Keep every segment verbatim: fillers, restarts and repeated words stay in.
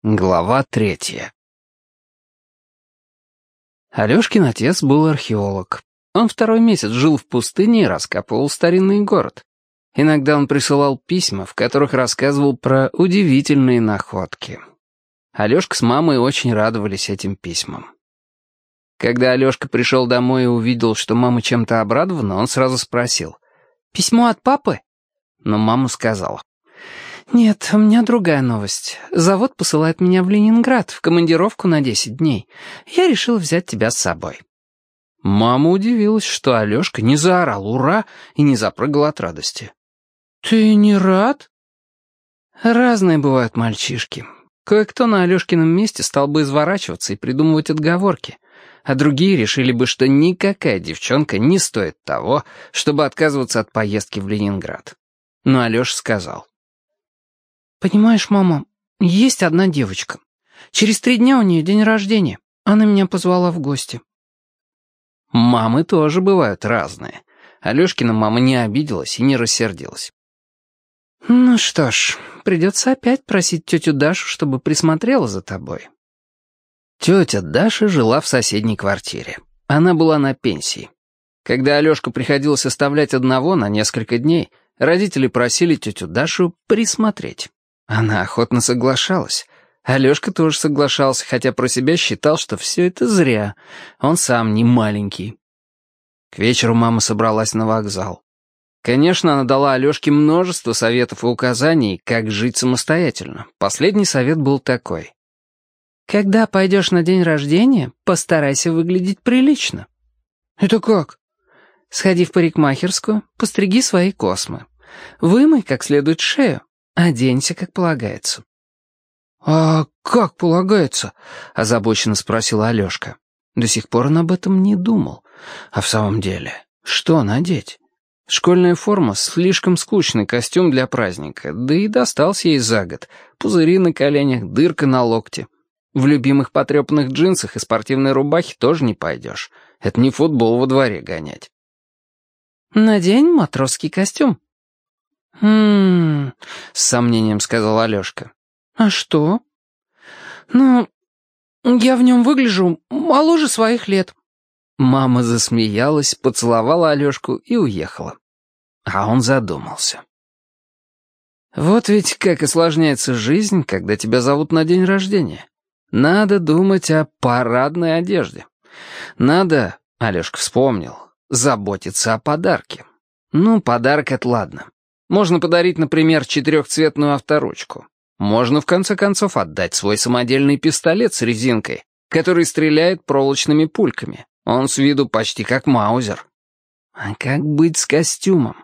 Глава третья. Алёшкин отец был археолог. Он второй месяц жил в пустыне и раскапывал старинный город. Иногда он присылал письма, в которых рассказывал про удивительные находки. Алёшка с мамой очень радовались этим письмам. Когда Алёшка пришел домой и увидел, что мама чем-то обрадована, он сразу спросил: «Письмо от папы?» Но мама сказала: «Нет, у меня другая новость. Завод посылает меня в Ленинград в командировку на десять дней. Я решил взять тебя с собой». Мама удивилась, что Алёшка не заорал «Ура!» и не запрыгал от радости. «Ты не рад?» Разные бывают мальчишки. Кое-кто на Алёшкином месте стал бы изворачиваться и придумывать отговорки, а другие решили бы, что никакая девчонка не стоит того, чтобы отказываться от поездки в Ленинград. Но Алёша сказал: «Понимаешь, мама, есть одна девочка. Через три дня у нее день рождения. Она меня позвала в гости». Мамы тоже бывают разные. Алёшкина мама не обиделась и не рассердилась. «Ну что ж, придется опять просить тетю Дашу, чтобы присмотрела за тобой». Тетя Даша жила в соседней квартире. Она была на пенсии. Когда Алёшка приходилось оставлять одного на несколько дней, родители просили тетю Дашу присмотреть. Она охотно соглашалась. Алёшка тоже соглашался, хотя про себя считал, что все это зря. Он сам не маленький. К вечеру мама собралась на вокзал. Конечно, она дала Алёшке множество советов и указаний, как жить самостоятельно. Последний совет был такой: «Когда пойдешь на день рождения, постарайся выглядеть прилично». «Это как?» «Сходи в парикмахерскую, постриги свои космы. Вымой как следует шею. Оденься, как полагается». «А как полагается?» — озабоченно спросила Алёшка. До сих пор он об этом не думал. А в самом деле, что надеть? Школьная форма — слишком скучный костюм для праздника, да и достался ей за год. Пузыри на коленях, дырка на локте. В любимых потрепанных джинсах и спортивной рубахе тоже не пойдешь. Это не футбол во дворе гонять. «Надень матросский костюм». «Хм...» — с сомнением сказал Алёшка. «А что?» «Ну, я в нем выгляжу моложе своих лет». Мама засмеялась, поцеловала Алёшку и уехала. А он задумался. Вот ведь как осложняется жизнь, когда тебя зовут на день рождения. Надо думать о парадной одежде. Надо, Алёшка вспомнил, заботиться о подарке. Ну, подарок — это ладно. Можно подарить, например, четырехцветную авторучку. Можно, в конце концов, отдать свой самодельный пистолет с резинкой, который стреляет проволочными пульками. Он с виду почти как маузер. А как быть с костюмом?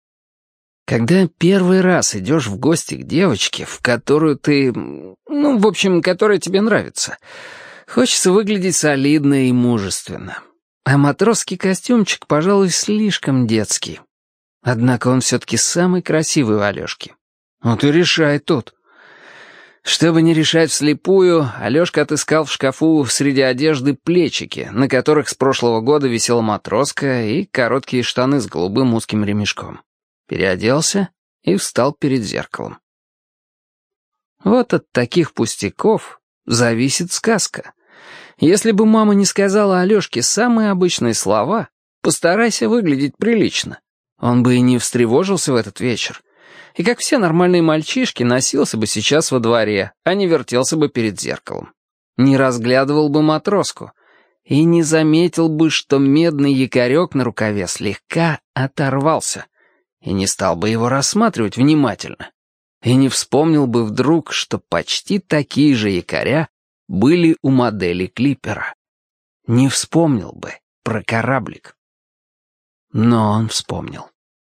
Когда первый раз идешь в гости к девочке, в которую ты... Ну, в общем, которая тебе нравится, хочется выглядеть солидно и мужественно. А матросский костюмчик, пожалуй, слишком детский. Однако он все-таки самый красивый у Алёшки. Вот и решай тут. Чтобы не решать вслепую, Алёшка отыскал в шкафу среди одежды плечики, на которых с прошлого года висела матроска, и короткие штаны с голубым узким ремешком. Переоделся и встал перед зеркалом. Вот от таких пустяков зависит сказка. Если бы мама не сказала Алёшке самые обычные слова «постарайся выглядеть прилично», он бы и не встревожился в этот вечер. И, как все нормальные мальчишки, носился бы сейчас во дворе, а не вертелся бы перед зеркалом. Не разглядывал бы матроску. И не заметил бы, что медный якорек на рукаве слегка оторвался. И не стал бы его рассматривать внимательно. И не вспомнил бы вдруг, что почти такие же якоря были у модели клипера. Не вспомнил бы про кораблик. Но он вспомнил.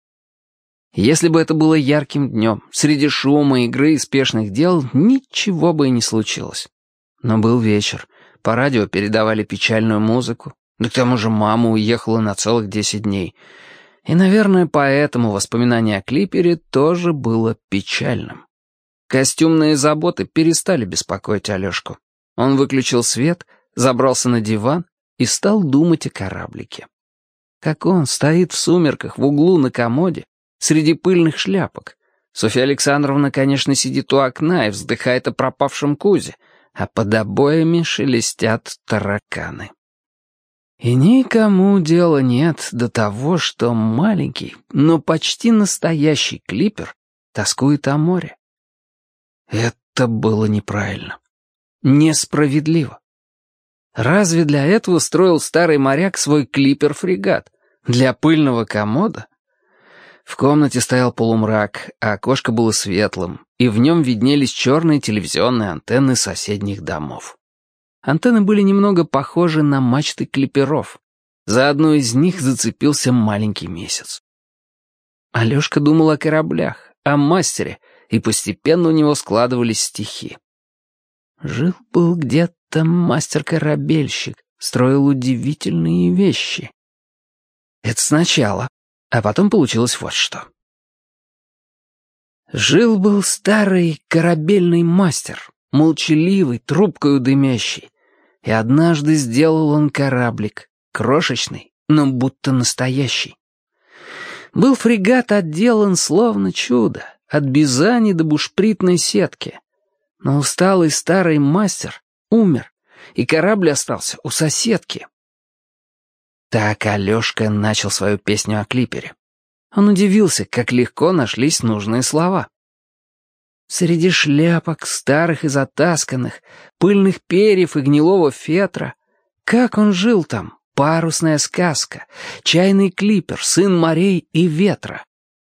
Если бы это было ярким днем, среди шума, игры и спешных дел, ничего бы и не случилось. Но был вечер, по радио передавали печальную музыку, да к тому же мама уехала на целых десять дней. И, наверное, поэтому воспоминание о клипере тоже было печальным. Костюмные заботы перестали беспокоить Алёшку. Он выключил свет, забрался на диван и стал думать о кораблике. Как он стоит в сумерках в углу на комоде, среди пыльных шляпок, Софья Александровна, конечно, сидит у окна и вздыхает о пропавшем Кузе, а под обоями шелестят тараканы. И никому дела нет до того, что маленький, но почти настоящий клипер тоскует о море. Это было неправильно. Несправедливо. Разве для этого строил старый моряк свой клипер-фрегат? Для пыльного комода? В комнате стоял полумрак, а окошко было светлым, и в нем виднелись черные телевизионные антенны соседних домов. Антенны были немного похожи на мачты клиперов. За одну из них зацепился маленький месяц. Алешка думал о кораблях, о мастере, и постепенно у него складывались стихи. Жил-был где-то мастер-корабельщик, строил удивительные вещи. Это сначала, а потом получилось вот что. Жил-был старый корабельный мастер, молчаливый, трубкою дымящий, и однажды сделал он кораблик, крошечный, но будто настоящий. Был фрегат отделан словно чудо, от бизани до бушпритной сетки. Но усталый старый мастер умер, и корабль остался у соседки. Так Алешка начал свою песню о клипере. Он удивился, как легко нашлись нужные слова. Среди шляпок, старых и затасканных, пыльных перьев и гнилого фетра, как он жил там, парусная сказка, чайный клипер, сын морей и ветра.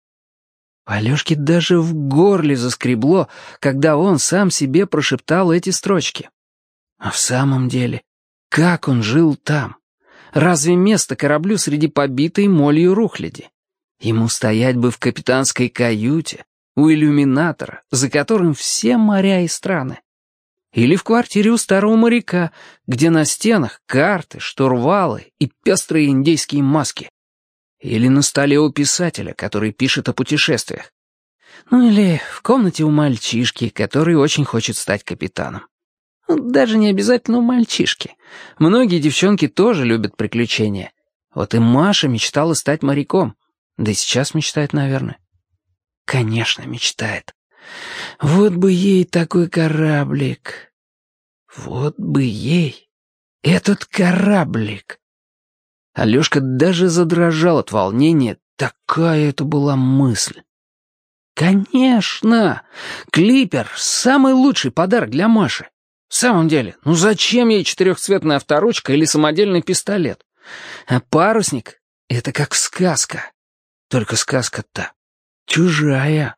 Алешке даже в горле заскребло, когда он сам себе прошептал эти строчки. А в самом деле, как он жил там? Разве место кораблю среди побитой молью рухляди? Ему стоять бы в капитанской каюте, у иллюминатора, за которым все моря и страны. Или в квартире у старого моряка, где на стенах карты, штурвалы и пестрые индейские маски. Или на столе у писателя, который пишет о путешествиях. Ну или в комнате у мальчишки, который очень хочет стать капитаном. Даже не обязательно у мальчишки. Многие девчонки тоже любят приключения. Вот и Маша мечтала стать моряком. Да и сейчас мечтает, наверное. Конечно, мечтает. Вот бы ей такой кораблик. Вот бы ей этот кораблик. Алешка даже задрожал от волнения, такая это была мысль. Конечно! Клипер — самый лучший подарок для Маши. В самом деле, ну зачем ей четырехцветная авторучка или самодельный пистолет? А парусник — это как сказка. Только сказка-то чужая.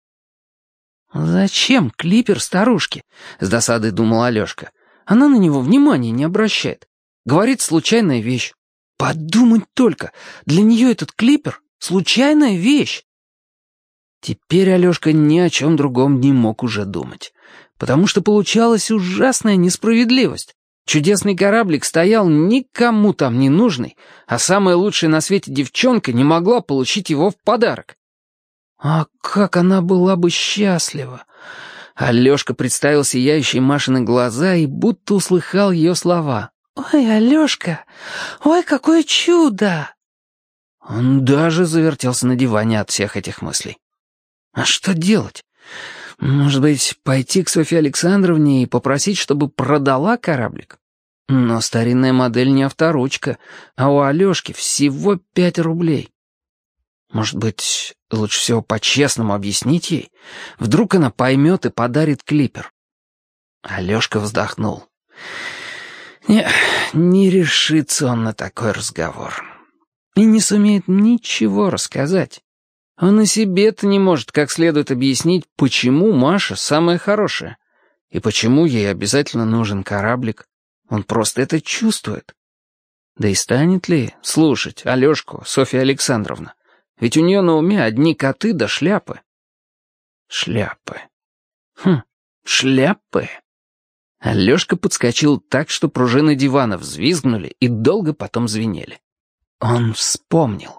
«Зачем клипер старушке?» — с досадой думал Алешка. «Она на него внимания не обращает. Говорит, случайная вещь. Подумать только, для нее этот клипер — случайная вещь». Теперь Алешка ни о чем другом не мог уже думать, потому что получалась ужасная несправедливость. Чудесный кораблик стоял никому там не нужный, а самая лучшая на свете девчонка не могла получить его в подарок. А как она была бы счастлива! Алешка представил сияющие Машины глаза и будто услыхал ее слова. «Ой, Алешка, ой, какое чудо!» Он даже завертелся на диване от всех этих мыслей. А что делать? Может быть, пойти к Софье Александровне и попросить, чтобы продала кораблик? Но старинная модель не авторучка, а у Алешки всего пять рублей. Может быть, лучше всего по-честному объяснить ей? Вдруг она поймет и подарит клипер. Алешка вздохнул. Не, не решится он на такой разговор. И не сумеет ничего рассказать. Он и себе-то не может как следует объяснить, почему Маша самая хорошая. И почему ей обязательно нужен кораблик. Он просто это чувствует. Да и станет ли слушать Алешку Софья Александровна? Ведь у нее на уме одни коты да шляпы. Шляпы. Хм, шляпы. Алешка подскочил так, что пружины дивана взвизгнули и долго потом звенели. Он вспомнил.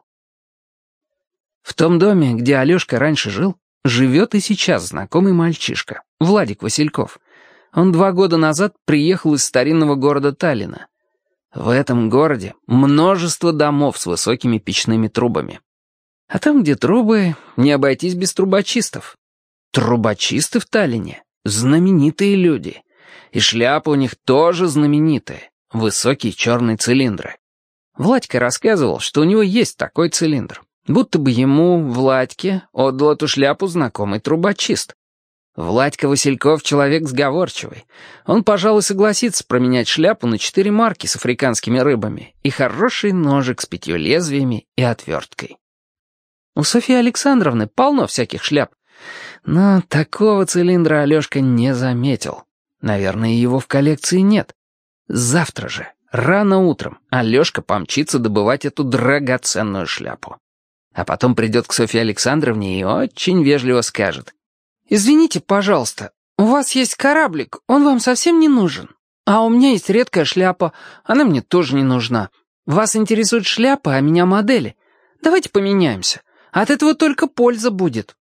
В том доме, где Алешка раньше жил, живет и сейчас знакомый мальчишка, Владик Васильков. Он два года назад приехал из старинного города Таллина. В этом городе множество домов с высокими печными трубами. А там, где трубы, не обойтись без трубочистов. Трубочисты в Таллине — знаменитые люди. И шляпы у них тоже знаменитые, высокие черные цилиндры. Владька рассказывал, что у него есть такой цилиндр. Будто бы ему, Владьке, отдал эту шляпу знакомый трубочист. Владька Васильков человек сговорчивый. Он, пожалуй, согласится променять шляпу на четыре марки с африканскими рыбами и хороший ножик с пятью лезвиями и отверткой. У Софьи Александровны полно всяких шляп, но такого цилиндра Алешка не заметил. Наверное, его в коллекции нет. Завтра же, рано утром, Алешка помчится добывать эту драгоценную шляпу. А потом придет к Софье Александровне и очень вежливо скажет: «Извините, пожалуйста, у вас есть кораблик, он вам совсем не нужен. А у меня есть редкая шляпа, она мне тоже не нужна. Вас интересует шляпа, а меня модели. Давайте поменяемся. От этого только польза будет».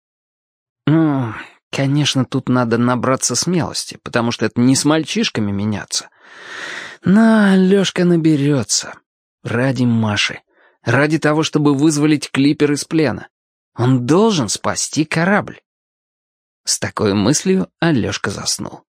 Ну, конечно, тут надо набраться смелости, потому что это не с мальчишками меняться. Но Алешка наберется. Ради Маши. Ради того, чтобы вызволить клипер из плена. Он должен спасти корабль. С такой мыслью Алешка заснул.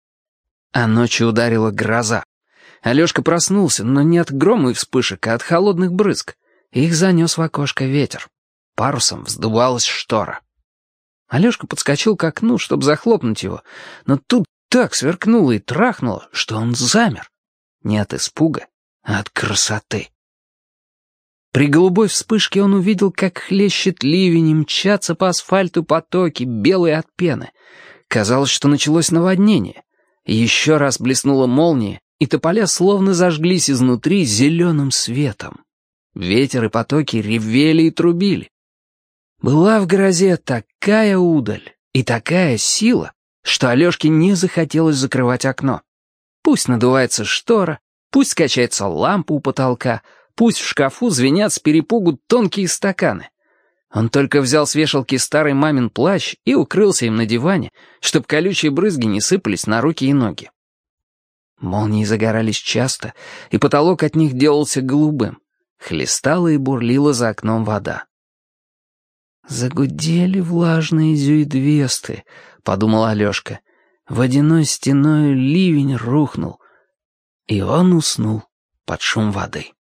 А ночью ударила гроза. Алешка проснулся, но не от грома и вспышек, а от холодных брызг. Их занес в окошко ветер. Парусом вздувалась штора. Алешка подскочил к окну, чтобы захлопнуть его, но тут так сверкнуло и трахнуло, что он замер. Не от испуга, а от красоты. При голубой вспышке он увидел, как хлещет ливень и мчатся по асфальту потоки, белые от пены. Казалось, что началось наводнение. Еще раз блеснула молния, и тополя словно зажглись изнутри зеленым светом. Ветер и потоки ревели и трубили. Была в грозе такая удаль и такая сила, что Алешке не захотелось закрывать окно. Пусть надувается штора, пусть качается лампа у потолка, пусть в шкафу звенят с перепугу тонкие стаканы. Он только взял с вешалки старый мамин плащ и укрылся им на диване, чтобы колючие брызги не сыпались на руки и ноги. Молнии загорались часто, и потолок от них делался голубым. Хлестала и бурлила за окном вода. «Загудели влажные зюидвесты», — подумал Алешка. Водяной стеной ливень рухнул, и он уснул под шум воды.